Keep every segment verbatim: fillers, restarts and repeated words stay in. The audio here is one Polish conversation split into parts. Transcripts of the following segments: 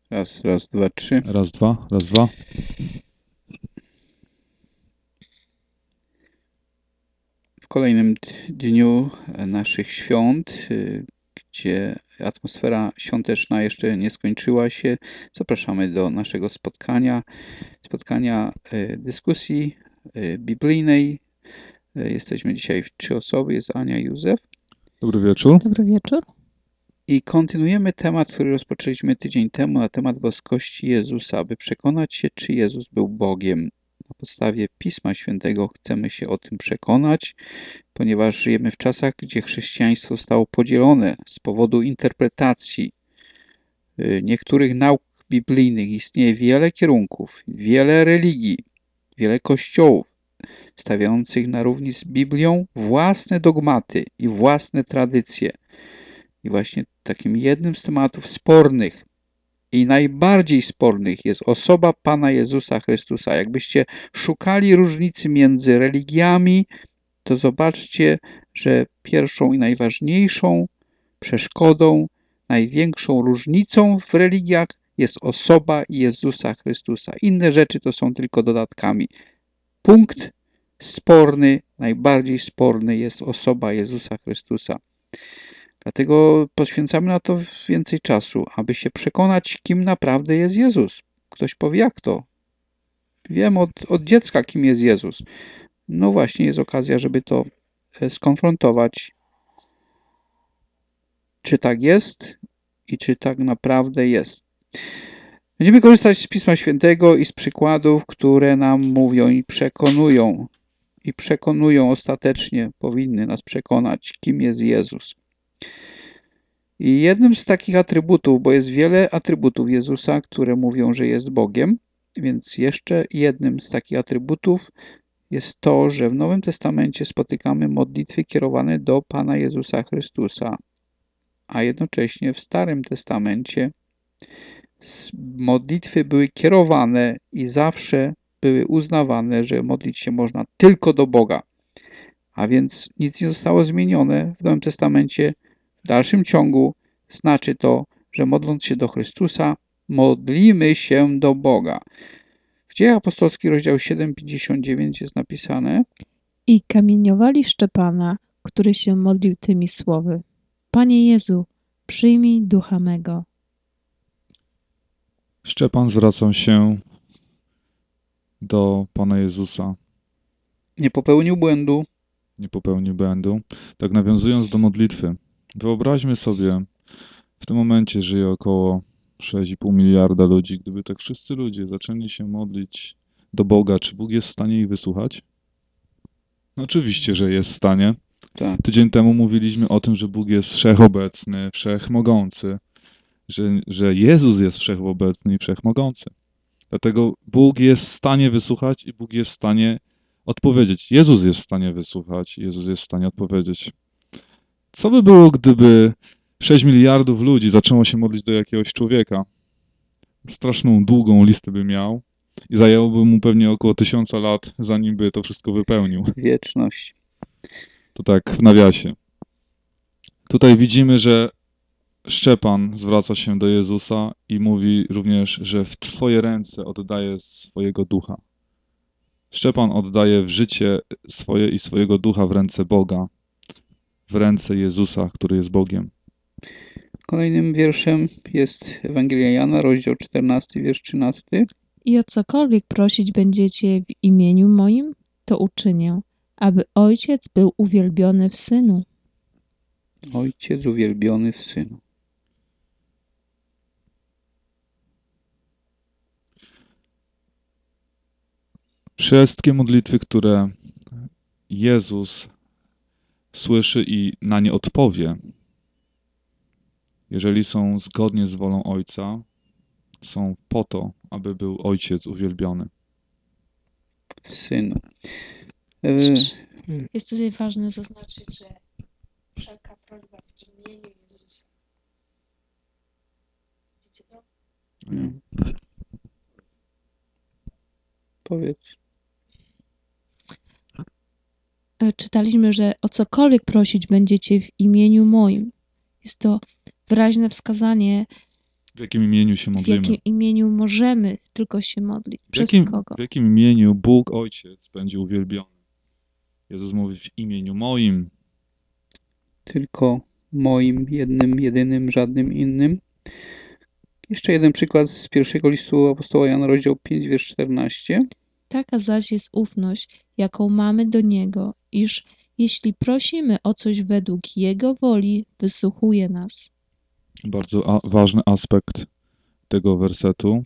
Raz, raz, dwa, trzy. Raz, dwa, raz, dwa. W kolejnym dniu naszych świąt, gdzie atmosfera świąteczna jeszcze nie skończyła się, zapraszamy do naszego spotkania, spotkania dyskusji biblijnej. Jesteśmy dzisiaj w trzy osoby, jest Ania i Józef. Dobry wieczór. Dobry wieczór. I kontynuujemy temat, który rozpoczęliśmy tydzień temu, na temat boskości Jezusa, aby przekonać się, czy Jezus był Bogiem. Na podstawie Pisma Świętego chcemy się o tym przekonać, ponieważ żyjemy w czasach, gdzie chrześcijaństwo zostało podzielone z powodu interpretacji niektórych nauk biblijnych. Istnieje wiele kierunków, wiele religii, wiele kościołów stawiających na równi z Biblią własne dogmaty i własne tradycje. I właśnie takim jednym z tematów spornych i najbardziej spornych jest osoba Pana Jezusa Chrystusa. Jakbyście szukali różnicy między religiami, to zobaczcie, że pierwszą i najważniejszą przeszkodą, największą różnicą w religiach jest osoba Jezusa Chrystusa. Inne rzeczy to są tylko dodatkami. Punkt sporny, najbardziej sporny jest osoba Jezusa Chrystusa. Dlatego poświęcamy na to więcej czasu, aby się przekonać, kim naprawdę jest Jezus. Ktoś powie, jak to? Wiem od, od dziecka, kim jest Jezus. No właśnie, jest okazja, żeby to skonfrontować, czy tak jest i czy tak naprawdę jest. Będziemy korzystać z Pisma Świętego i z przykładów, które nam mówią i przekonują, i przekonują ostatecznie, powinny nas przekonać, kim jest Jezus. I jednym z takich atrybutów, bo jest wiele atrybutów Jezusa, które mówią, że jest Bogiem, więc jeszcze jednym z takich atrybutów jest to, że w Nowym Testamencie spotykamy modlitwy kierowane do Pana Jezusa Chrystusa, a jednocześnie w Starym Testamencie modlitwy były kierowane i zawsze były uznawane, że modlić się można tylko do Boga. A więc nic nie zostało zmienione w Nowym Testamencie. W dalszym ciągu znaczy to, że modląc się do Chrystusa, modlimy się do Boga. W Dziejach Apostolskich, rozdział siedem, pięćdziesiąt dziewięć jest napisane: I kamieniowali Szczepana, który się modlił tymi słowy: Panie Jezu, przyjmij ducha mego. Szczepan zwracał się do Pana Jezusa. Nie popełnił błędu. Nie popełnił błędu. Tak nawiązując do modlitwy. Wyobraźmy sobie, w tym momencie żyje około sześć i pół miliarda ludzi. Gdyby tak wszyscy ludzie zaczęli się modlić do Boga, czy Bóg jest w stanie ich wysłuchać? No oczywiście, że jest w stanie. Tak. Tydzień temu mówiliśmy o tym, że Bóg jest wszechobecny, wszechmogący, że, że Jezus jest wszechobecny i wszechmogący. Dlatego Bóg jest w stanie wysłuchać i Bóg jest w stanie odpowiedzieć. Jezus jest w stanie wysłuchać, Jezus jest w stanie odpowiedzieć. Co by było, gdyby sześć miliardów ludzi zaczęło się modlić do jakiegoś człowieka? Straszną, długą listę by miał i zajęłoby mu pewnie około tysiąca lat, zanim by to wszystko wypełnił. Wieczność. To tak w nawiasie. Tutaj widzimy, że Szczepan zwraca się do Jezusa i mówi również, że w Twoje ręce oddaje swojego ducha. Szczepan oddaje w życie swoje i swojego ducha w ręce Boga, w ręce Jezusa, który jest Bogiem. Kolejnym wierszem jest Ewangelia Jana, rozdział czternasty, wiersz trzynasty. I o cokolwiek prosić będziecie w imieniu moim, to uczynię, aby Ojciec był uwielbiony w Synu. Ojciec uwielbiony w Synu. Wszystkie modlitwy, które Jezus słyszy i na nie odpowie, jeżeli są zgodnie z wolą Ojca, są po to, aby był Ojciec uwielbiony. W Synu. Jest tutaj ważne zaznaczyć, że wszelka prośba w imieniu Jezusa. Widzicie to? Hmm. Powiedz. Czytaliśmy, że o cokolwiek prosić będziecie w imieniu moim. Jest to wyraźne wskazanie W jakim imieniu się W modlimy? jakim imieniu możemy tylko się modlić? W Przez jakim, kogo? w jakim imieniu Bóg Ojciec będzie uwielbiony? Jezus mówi w imieniu moim. Tylko moim, jednym, jedynym, żadnym innym. Jeszcze jeden przykład z pierwszego listu apostoła Jana, rozdział pięć, wiersz czternaście. Taka zaś jest ufność, jaką mamy do Niego, iż jeśli prosimy o coś według Jego woli, wysłuchuje nas. Bardzo a, ważny aspekt tego wersetu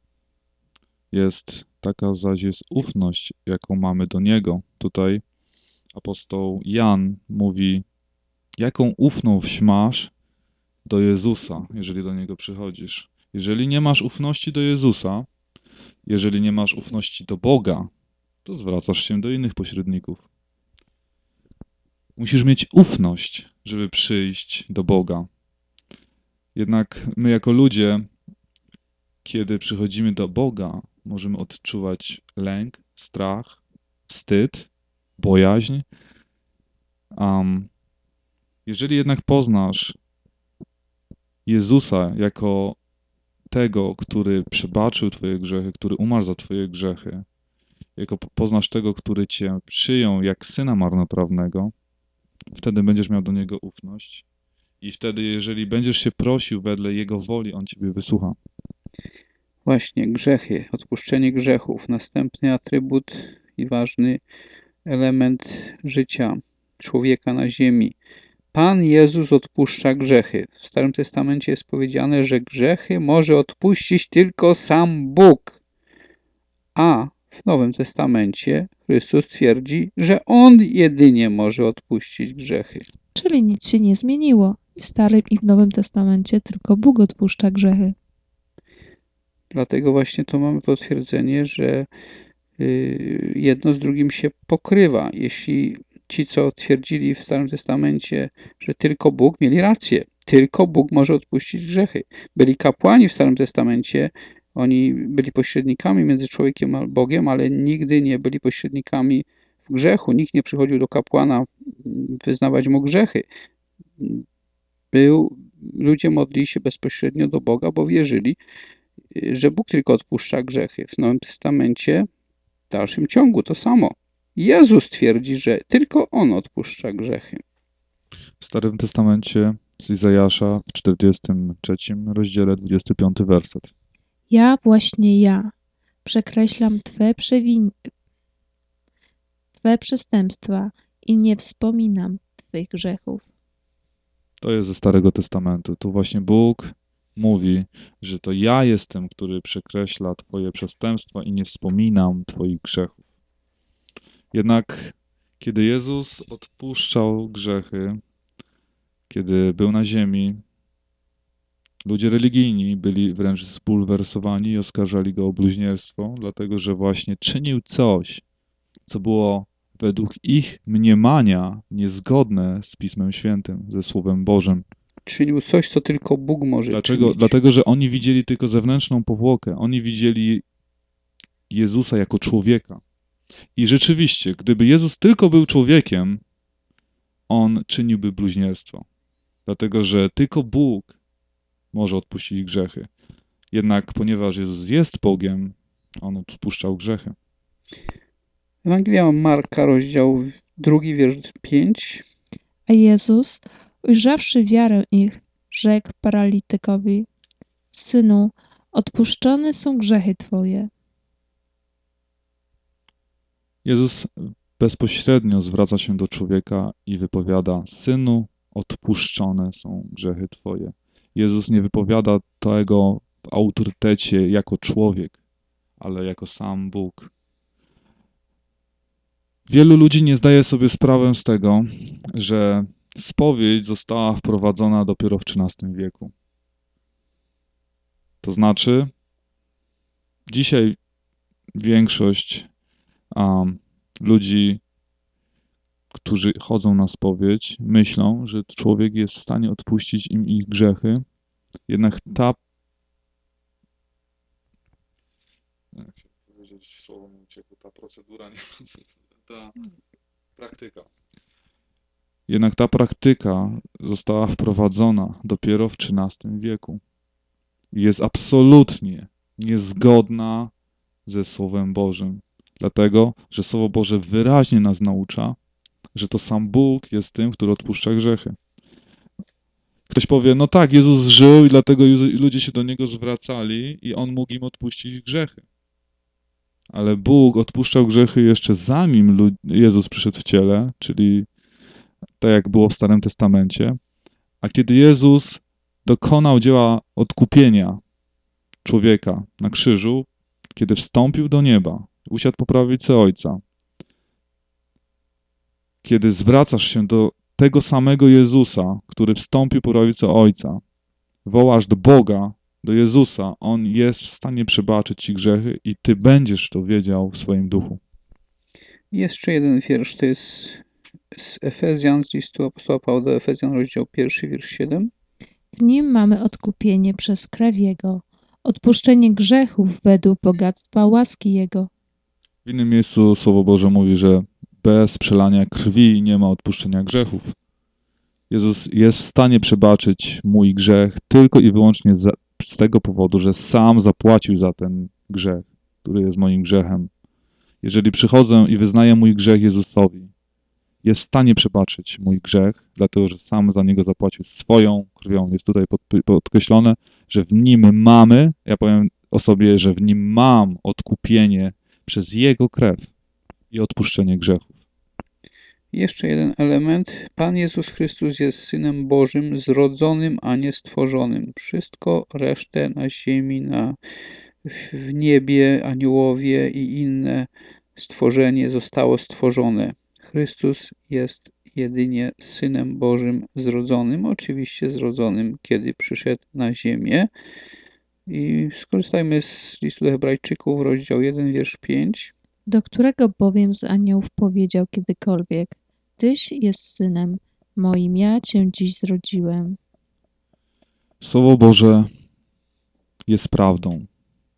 jest taka zaś jest ufność, jaką mamy do Niego. Tutaj apostoł Jan mówi, jaką ufność masz do Jezusa, jeżeli do Niego przychodzisz. Jeżeli nie masz ufności do Jezusa, jeżeli nie masz ufności do Boga, to zwracasz się do innych pośredników. Musisz mieć ufność, żeby przyjść do Boga. Jednak my jako ludzie, kiedy przychodzimy do Boga, możemy odczuwać lęk, strach, wstyd, bojaźń. Um, jeżeli jednak poznasz Jezusa jako tego, który przebaczył Twoje grzechy, który umarł za Twoje grzechy, jako poznasz tego, który Cię przyjął jak syna marnotrawnego, wtedy będziesz miał do Niego ufność i wtedy, jeżeli będziesz się prosił wedle Jego woli, On Ciebie wysłucha. Właśnie, grzechy, odpuszczenie grzechów. Następny atrybut i ważny element życia człowieka na ziemi. Pan Jezus odpuszcza grzechy. W Starym Testamencie jest powiedziane, że grzechy może odpuścić tylko sam Bóg. A w Nowym Testamencie Chrystus twierdzi, że On jedynie może odpuścić grzechy. Czyli nic się nie zmieniło. I w Starym i w Nowym Testamencie tylko Bóg odpuszcza grzechy. Dlatego właśnie to mamy potwierdzenie, że jedno z drugim się pokrywa. Jeśli ci, co twierdzili w Starym Testamencie, że tylko Bóg, mieli rację. Tylko Bóg może odpuścić grzechy. Byli kapłani w Starym Testamencie, oni byli pośrednikami między człowiekiem a Bogiem, ale nigdy nie byli pośrednikami w grzechu. Nikt nie przychodził do kapłana wyznawać mu grzechy. Był, ludzie modlili się bezpośrednio do Boga, bo wierzyli, że Bóg tylko odpuszcza grzechy. W Nowym Testamencie w dalszym ciągu to samo. Jezus twierdzi, że tylko On odpuszcza grzechy. W Starym Testamencie z Izajasza w czterdziestym trzecim rozdziale dwudziesty piąty werset. Ja, właśnie ja, przekreślam Twe przewin... Twe przestępstwa i nie wspominam Twych grzechów. To jest ze Starego Testamentu. Tu właśnie Bóg mówi, że to ja jestem, który przekreśla Twoje przestępstwa i nie wspominam Twoich grzechów. Jednak kiedy Jezus odpuszczał grzechy, kiedy był na ziemi, ludzie religijni byli wręcz zbulwersowani i oskarżali go o bluźnierstwo, dlatego że właśnie czynił coś, co było według ich mniemania niezgodne z Pismem Świętym, ze Słowem Bożym. Czynił coś, co tylko Bóg może Dlaczego? czynić. Dlatego, że oni widzieli tylko zewnętrzną powłokę. Oni widzieli Jezusa jako człowieka. I rzeczywiście, gdyby Jezus tylko był człowiekiem, on czyniłby bluźnierstwo. Dlatego, że tylko Bóg może odpuścić grzechy. Jednak ponieważ Jezus jest Bogiem, on odpuszczał grzechy. Ewangelia Marka, rozdział drugi, wiersz pięć. A Jezus, ujrzawszy wiarę ich, rzekł paralitykowi: Synu, odpuszczone są grzechy Twoje. Jezus bezpośrednio zwraca się do człowieka i wypowiada: Synu, odpuszczone są grzechy Twoje. Jezus nie wypowiada tego w autorytecie jako człowiek, ale jako sam Bóg. Wielu ludzi nie zdaje sobie sprawy z tego, że spowiedź została wprowadzona dopiero w trzynastym wieku. To znaczy, dzisiaj większość um, ludzi, którzy chodzą na spowiedź, myślą, że człowiek jest w stanie odpuścić im ich grzechy, jednak ta jak się powiedzieć, słowo mi uciekło, ta procedura, nie, ta praktyka. Jednak ta praktyka została wprowadzona dopiero w trzynastym wieku. jest absolutnie niezgodna ze Słowem Bożym. Dlatego, że Słowo Boże wyraźnie nas naucza, że to sam Bóg jest tym, który odpuszcza grzechy. Ktoś powie, no tak, Jezus żył i dlatego ludzie się do Niego zwracali i On mógł im odpuścić grzechy. Ale Bóg odpuszczał grzechy jeszcze zanim Jezus przyszedł w ciele, czyli tak jak było w Starym Testamencie. A kiedy Jezus dokonał dzieła odkupienia człowieka na krzyżu, kiedy wstąpił do nieba, usiadł po prawicy Ojca, kiedy zwracasz się do tego samego Jezusa, który wstąpił po prawicy Ojca, wołasz do Boga, do Jezusa, On jest w stanie przebaczyć ci grzechy i ty będziesz to wiedział w swoim duchu. Jeszcze jeden wiersz, to jest z Efezjan, z listu apostoła Pawła do Efezjan, rozdział pierwszy, wiersz siedem. W nim mamy odkupienie przez krew Jego, odpuszczenie grzechów według bogactwa łaski Jego. W innym miejscu Słowo Boże mówi, że bez przelania krwi nie ma odpuszczenia grzechów. Jezus jest w stanie przebaczyć mój grzech tylko i wyłącznie za, z tego powodu, że sam zapłacił za ten grzech, który jest moim grzechem. Jeżeli przychodzę i wyznaję mój grzech Jezusowi, jest w stanie przebaczyć mój grzech, dlatego że sam za niego zapłacił swoją krwią. Jest tutaj pod, podkreślone, że w nim mamy, ja powiem o sobie, że w nim mam odkupienie przez Jego krew i odpuszczenie grzechów. Jeszcze jeden element. Pan Jezus Chrystus jest Synem Bożym, zrodzonym, a nie stworzonym. Wszystko resztę na ziemi, na, w niebie, aniołowie i inne stworzenie zostało stworzone. Chrystus jest jedynie Synem Bożym zrodzonym, oczywiście zrodzonym, kiedy przyszedł na ziemię. I skorzystajmy z listu do Hebrajczyków, rozdział jeden, wiersz pięć. Do którego bowiem z aniołów powiedział kiedykolwiek: Tyś jest synem moim, ja cię dziś zrodziłem. Słowo Boże jest prawdą.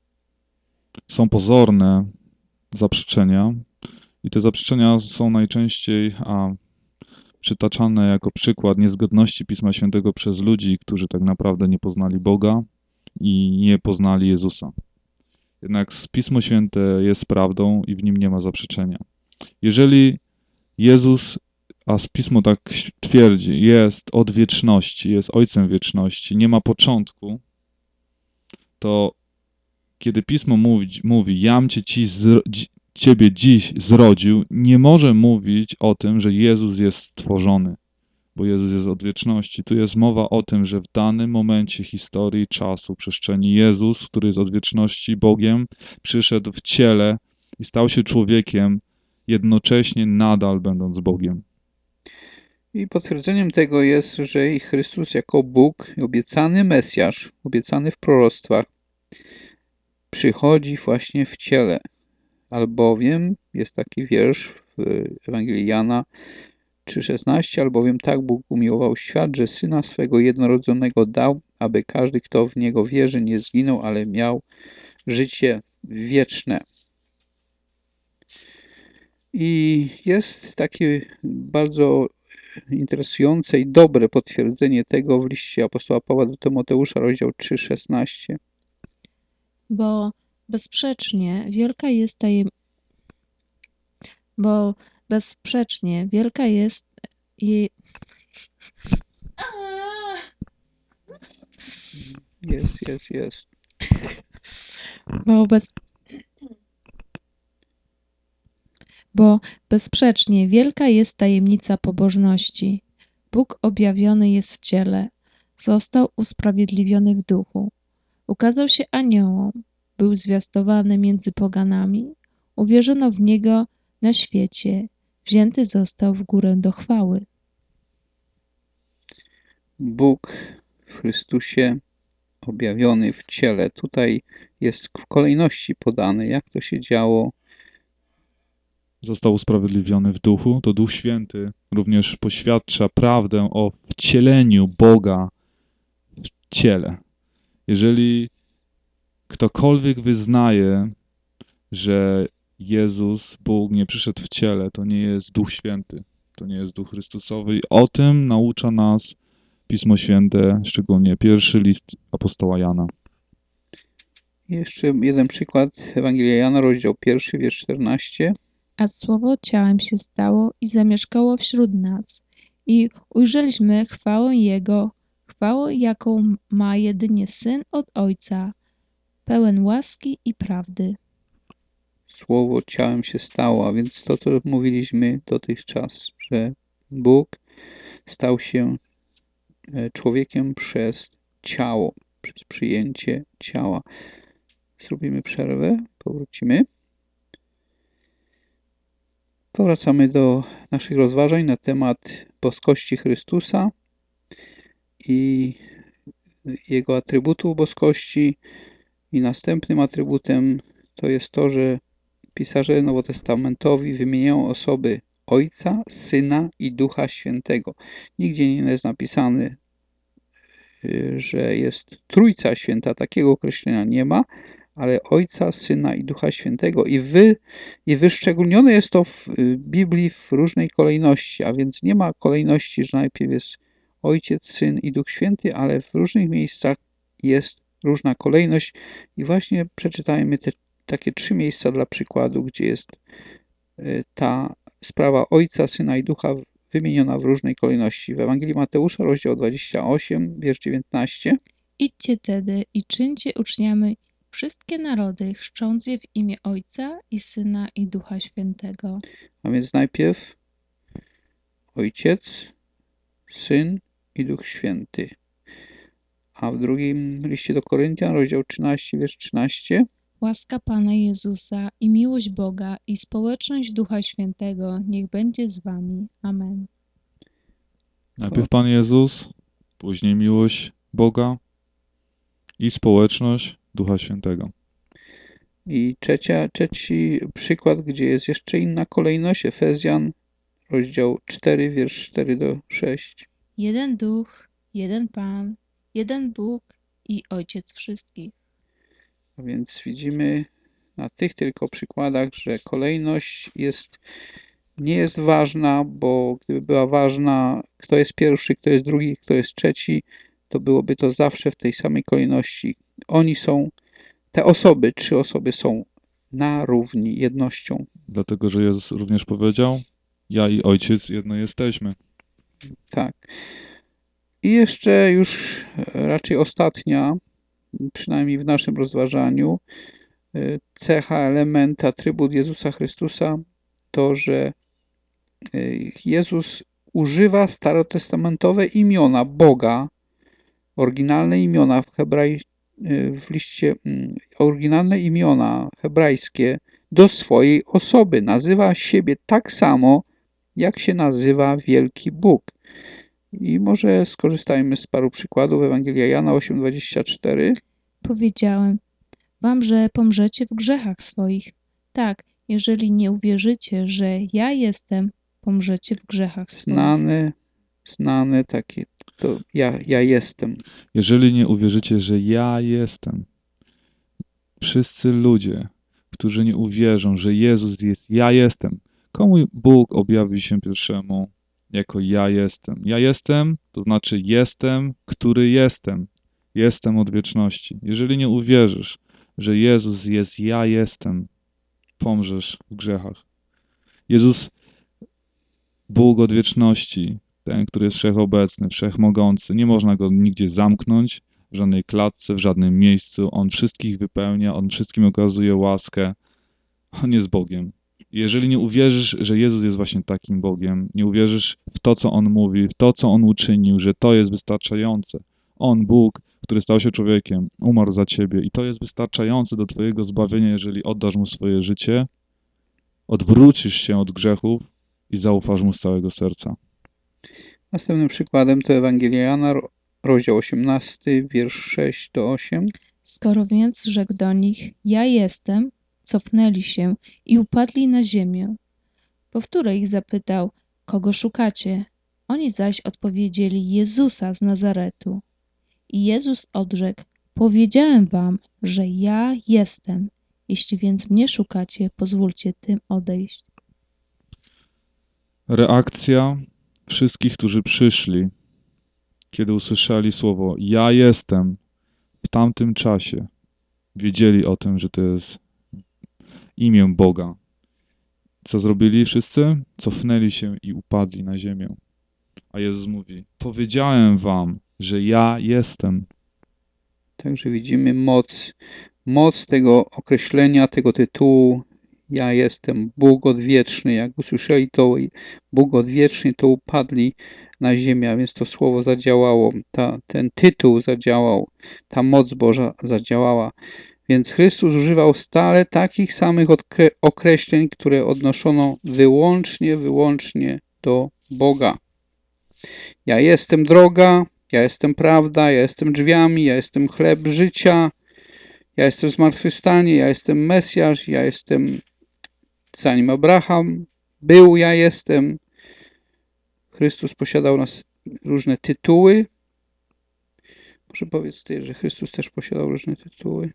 Są pozorne zaprzeczenia i te zaprzeczenia są najczęściej a, przytaczane jako przykład niezgodności Pisma Świętego przez ludzi, którzy tak naprawdę nie poznali Boga i nie poznali Jezusa. Jednak Pismo Święte jest prawdą i w nim nie ma zaprzeczenia. Jeżeli Jezus, a Pismo tak twierdzi, jest od wieczności, jest Ojcem wieczności, nie ma początku, to kiedy Pismo mówi, mówi jam cię ci zro, ciebie dziś zrodził, nie może mówić o tym, że Jezus jest stworzony, bo Jezus jest od wieczności. Tu jest mowa o tym, że w danym momencie historii, czasu, przestrzeni Jezus, który jest od wieczności Bogiem, przyszedł w ciele i stał się człowiekiem, jednocześnie nadal będąc Bogiem. I potwierdzeniem tego jest, że i Chrystus jako Bóg, obiecany Mesjasz, obiecany w proroctwach, przychodzi właśnie w ciele. Albowiem, jest taki wiersz w Ewangelii Jana trzy szesnaście, albowiem tak Bóg umiłował świat, że Syna swego jednorodzonego dał, aby każdy, kto w Niego wierzy, nie zginął, ale miał życie wieczne. I jest takie bardzo interesujące i dobre potwierdzenie tego w liście apostoła Pawła do Tymoteusza, rozdział trzy szesnaście. Bo bezsprzecznie wielka jest tajem... Bo bezsprzecznie wielka jest jej... Jest, jest, jest. Bo bez... Bo bezsprzecznie wielka jest tajemnica pobożności. Bóg objawiony jest w ciele, został usprawiedliwiony w duchu, ukazał się aniołom, był zwiastowany między poganami, uwierzono w Niego na świecie, wzięty został w górę do chwały. Bóg w Chrystusie objawiony w ciele. Tutaj jest w kolejności podane, jak to się działo. Został usprawiedliwiony w duchu, to Duch Święty również poświadcza prawdę o wcieleniu Boga w ciele. Jeżeli ktokolwiek wyznaje, że Jezus, Bóg nie przyszedł w ciele, to nie jest Duch Święty, to nie jest Duch Chrystusowy i o tym naucza nas Pismo Święte, szczególnie pierwszy list apostoła Jana. Jeszcze jeden przykład. Ewangelia Jana, rozdział pierwszy, wiersz czternasty. A słowo ciałem się stało i zamieszkało wśród nas. I ujrzeliśmy chwałę Jego, chwałę, jaką ma jedynie Syn od Ojca, pełen łaski i prawdy. Słowo ciałem się stało, a więc to, co mówiliśmy dotychczas, że Bóg stał się e, człowiekiem przez ciało, przez przyjęcie ciała. Zrobimy przerwę, powrócimy. Powracamy do naszych rozważań na temat boskości Chrystusa i Jego atrybutów boskości. I następnym atrybutem to jest to, że pisarze nowotestamentowi wymieniają osoby Ojca, Syna i Ducha Świętego. Nigdzie nie jest napisane, że jest Trójca Święta. Takiego określenia nie ma, ale Ojca, Syna i Ducha Świętego. I, wy, i wyszczególnione jest to w Biblii w różnej kolejności, a więc nie ma kolejności, że najpierw jest Ojciec, Syn i Duch Święty, ale w różnych miejscach jest różna kolejność. I właśnie przeczytajmy te takie trzy miejsca dla przykładu, gdzie jest ta sprawa Ojca, Syna i Ducha wymieniona w różnej kolejności. W Ewangelii Mateusza, rozdział dwudziesty ósmy, wiersz dziewiętnasty. Idźcie tedy i czyńcie uczniami wszystkie narody, chrzcząc je w imię Ojca i Syna i Ducha Świętego. A więc najpierw Ojciec, Syn i Duch Święty. A w drugim liście do Koryntian, rozdział trzynasty, wiersz trzynasty. Łaska Pana Jezusa i miłość Boga i społeczność Ducha Świętego niech będzie z wami. Amen. Najpierw Pan Jezus, później miłość Boga i społeczność Ducha Świętego. I trzecia, trzeci przykład, gdzie jest jeszcze inna kolejność, Efezjan, rozdział czwarty, wiersz czwarty do szóstego. Jeden Duch, jeden Pan, jeden Bóg i Ojciec wszystkich. A więc widzimy na tych tylko przykładach, że kolejność jest, nie jest ważna, bo gdyby była ważna, kto jest pierwszy, kto jest drugi, kto jest trzeci, to byłoby to zawsze w tej samej kolejności. Oni są, te osoby, trzy osoby są na równi, jednością. Dlatego, że Jezus również powiedział, ja i Ojciec jedno jesteśmy. Tak. I jeszcze już raczej ostatnia, przynajmniej w naszym rozważaniu, cecha, element, atrybut Jezusa Chrystusa to, że Jezus używa starotestamentowe imiona Boga, oryginalne imiona w hebraj, w liście, oryginalne imiona hebrajskie do swojej osoby. Nazywa siebie tak samo, jak się nazywa wielki Bóg. I może skorzystajmy z paru przykładów. Ewangelia Jana osiem, dwadzieścia cztery. Powiedziałem wam, że pomrzecie w grzechach swoich. Tak, jeżeli nie uwierzycie, że ja jestem, pomrzecie w grzechach swoich. Znane, znane takie, to ja, ja jestem. Jeżeli nie uwierzycie, że ja jestem, wszyscy ludzie, którzy nie uwierzą, że Jezus jest ja jestem, komu Bóg objawi się pierwszemu jako ja jestem? Ja jestem, to znaczy jestem, który jestem. Jestem od wieczności. Jeżeli nie uwierzysz, że Jezus jest ja jestem, pomrzesz w grzechach. Jezus, Bóg od wieczności, ten, który jest wszechobecny, wszechmogący, nie można go nigdzie zamknąć, w żadnej klatce, w żadnym miejscu. On wszystkich wypełnia, On wszystkim okazuje łaskę. On jest Bogiem. Jeżeli nie uwierzysz, że Jezus jest właśnie takim Bogiem, nie uwierzysz w to, co On mówi, w to, co On uczynił, że to jest wystarczające. On, Bóg, który stał się człowiekiem, umarł za ciebie i to jest wystarczające do twojego zbawienia, jeżeli oddasz Mu swoje życie, odwrócisz się od grzechów i zaufasz Mu z całego serca. Następnym przykładem to Ewangelia Jana, rozdział osiemnasty, wiersz sześć do ósmego. Skoro więc rzekł do nich, ja jestem, cofnęli się i upadli na ziemię. Powtórę ich zapytał, kogo szukacie? Oni zaś odpowiedzieli, Jezusa z Nazaretu. I Jezus odrzekł, powiedziałem wam, że ja jestem. Jeśli więc mnie szukacie, pozwólcie tym odejść. Reakcja wszystkich, którzy przyszli, kiedy usłyszeli słowo ja jestem w tamtym czasie, wiedzieli o tym, że to jest imię Boga. Co zrobili wszyscy? Cofnęli się i upadli na ziemię. A Jezus mówi, powiedziałem wam, że ja jestem. Także widzimy moc, moc tego określenia, tego tytułu. Ja jestem Bóg odwieczny. Jak usłyszeli to Bóg odwieczny, to upadli na ziemię, a więc to słowo zadziałało, ta, ten tytuł zadziałał, ta moc Boża zadziałała. Więc Chrystus używał stale takich samych określeń, które odnoszono wyłącznie, wyłącznie do Boga. Ja jestem droga, ja jestem prawda, ja jestem drzwiami, ja jestem chleb życia, ja jestem zmartwychwstanie, ja jestem Mesjasz, ja jestem, zanim Abraham był, ja jestem. Chrystus posiadał nas różne tytuły. Może powiedz ty, że Chrystus też posiadał różne tytuły.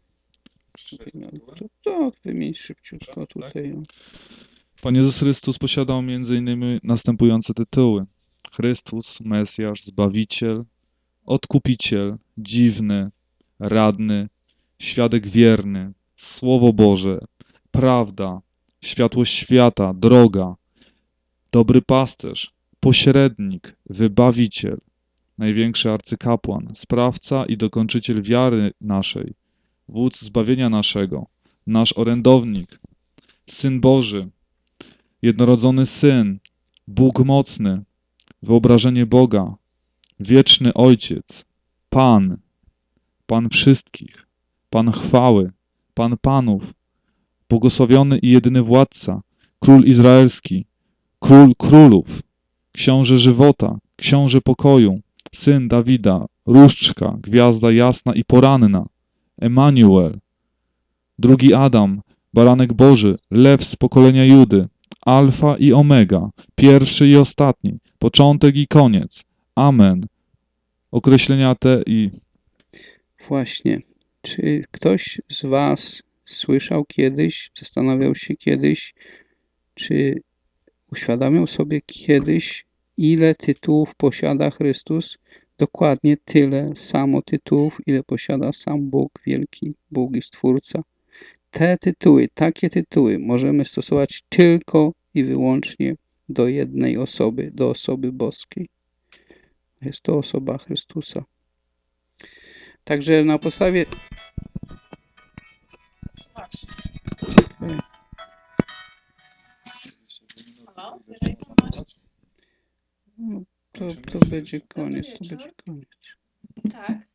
To, to wymień szybciutko tutaj. Pan Jezus Chrystus posiadał między innymi następujące tytuły. Chrystus, Mesjasz, Zbawiciel, Odkupiciel, Dziwny, Radny, Świadek Wierny, Słowo Boże, Prawda, Światło Świata, Droga, Dobry Pasterz, Pośrednik, Wybawiciel, Największy Arcykapłan, Sprawca i Dokończyciel wiary naszej, Wódz zbawienia naszego, nasz orędownik, Syn Boży, Jednorodzony Syn, Bóg mocny, wyobrażenie Boga, Wieczny Ojciec, Pan, Pan wszystkich, Pan chwały, Pan panów, błogosławiony i jedyny władca, Król Izraelski, Król królów, Książę żywota, Książę pokoju, Syn Dawida, Różdżka, Gwiazda jasna i poranna, Emanuel, drugi Adam, Baranek Boży, Lew z pokolenia Judy, Alfa i Omega, pierwszy i ostatni, początek i koniec. Amen. Określenia te i... Właśnie. Czy ktoś z was słyszał kiedyś, zastanawiał się kiedyś, czy uświadamiał sobie kiedyś, ile tytułów posiada Chrystus? Dokładnie tyle samo tytułów, ile posiada sam Bóg, wielki Bóg i Stwórca. Te tytuły, takie tytuły możemy stosować tylko i wyłącznie do jednej osoby, do osoby boskiej. Jest to osoba Chrystusa. Także na podstawie... No, to, to będzie koniec, to będzie koniec. Tak.